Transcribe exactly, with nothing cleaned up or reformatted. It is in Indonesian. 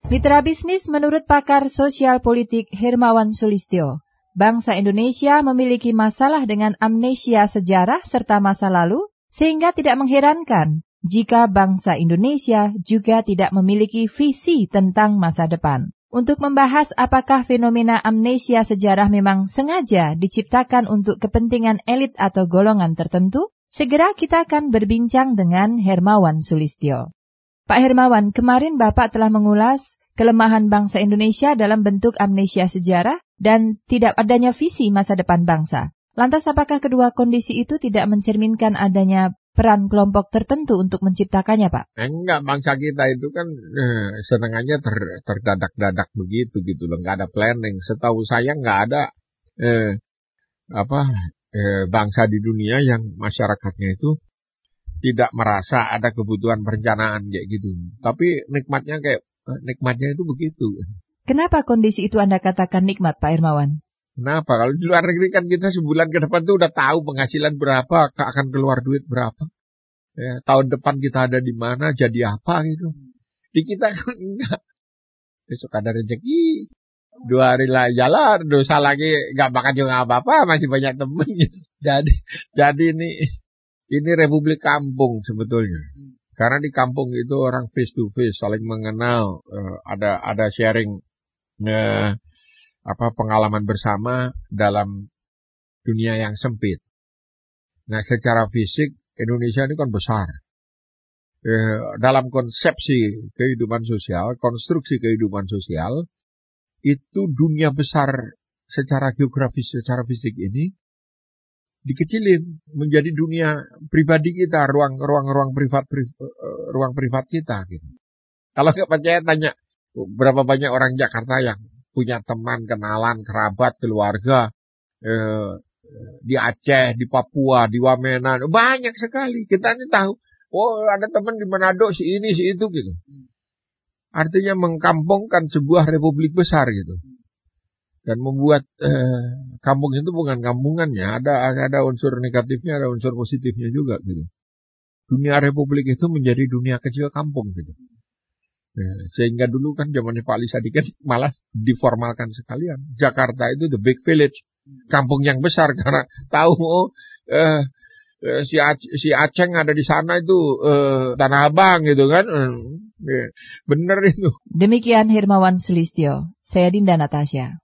Mitra bisnis menurut pakar sosial politik Hermawan Sulistyo, bangsa Indonesia memiliki masalah dengan amnesia sejarah serta masa lalu, sehingga tidak mengherankan jika bangsa Indonesia juga tidak memiliki visi tentang masa depan. Untuk membahas apakah fenomena amnesia sejarah memang sengaja diciptakan untuk kepentingan elit atau golongan tertentu, segera kita akan berbincang dengan Hermawan Sulistyo. Pak Hermawan, kemarin Bapak telah mengulas kelemahan bangsa Indonesia dalam bentuk amnesia sejarah dan tidak adanya visi masa depan bangsa. Lantas apakah kedua kondisi itu tidak mencerminkan adanya peran kelompok tertentu untuk menciptakannya, Pak? Enggak, bangsa kita itu kan eh, senangannya ter, terdadak-dadak begitu gitu loh, nggak ada planning. Setahu saya nggak ada eh, apa eh, bangsa di dunia yang masyarakatnya itu tidak merasa ada kebutuhan perencanaan kayak gitu. Tapi nikmatnya kayak nikmatnya itu begitu. Kenapa kondisi itu Anda katakan nikmat, Pak Hermawan? Kenapa? Kalau di luar negeri kan kita sebulan ke depan tuh udah tahu penghasilan berapa, akan keluar duit berapa. Ya, tahun depan kita ada di mana, jadi apa gitu. Di kita kan enggak. Besok ada rezeki, dua hari lah jalan, dosa lagi nggak makan juga apa-apa, masih banyak temen gitu. Jadi, jadi ini ini republik kampung sebetulnya. Karena di kampung itu orang face to face, saling mengenal, uh, ada ada sharing uh, apa pengalaman bersama dalam dunia yang sempit. Nah, secara fisik Indonesia ini kan besar. Uh, dalam konsepsi kehidupan sosial, konstruksi kehidupan sosial, itu dunia besar secara geografis, secara fisik ini dikecilin menjadi dunia pribadi kita, ruang-ruang-ruang privat, privat ruang privat kita gitu. Kalau nggak percaya tanya berapa banyak orang Jakarta yang punya teman, kenalan, kerabat, keluarga eh, di Aceh, di Papua, di Wamena, banyak sekali. Kita ini tahu, oh ada teman di Manado, si ini, si itu gitu. Artinya mengkampungkan sebuah republik besar gitu. Dan membuat eh, kampung itu bukan kampungannya, ada ada unsur negatifnya, ada unsur positifnya juga gitu. Dunia republik itu menjadi dunia kecil kampung gitu. Ya, sehingga dulu kan zamannya Pak Ali Sadikin malah diformalkan sekalian. Jakarta itu the big village, kampung yang besar karena tahu oh eh, eh, si Aceh, si Aceh ada di sana itu eh, Tanah Abang gitu kan. Eh, bener itu. Demikian Hermawan Sulistyo, saya Dinda Natasha.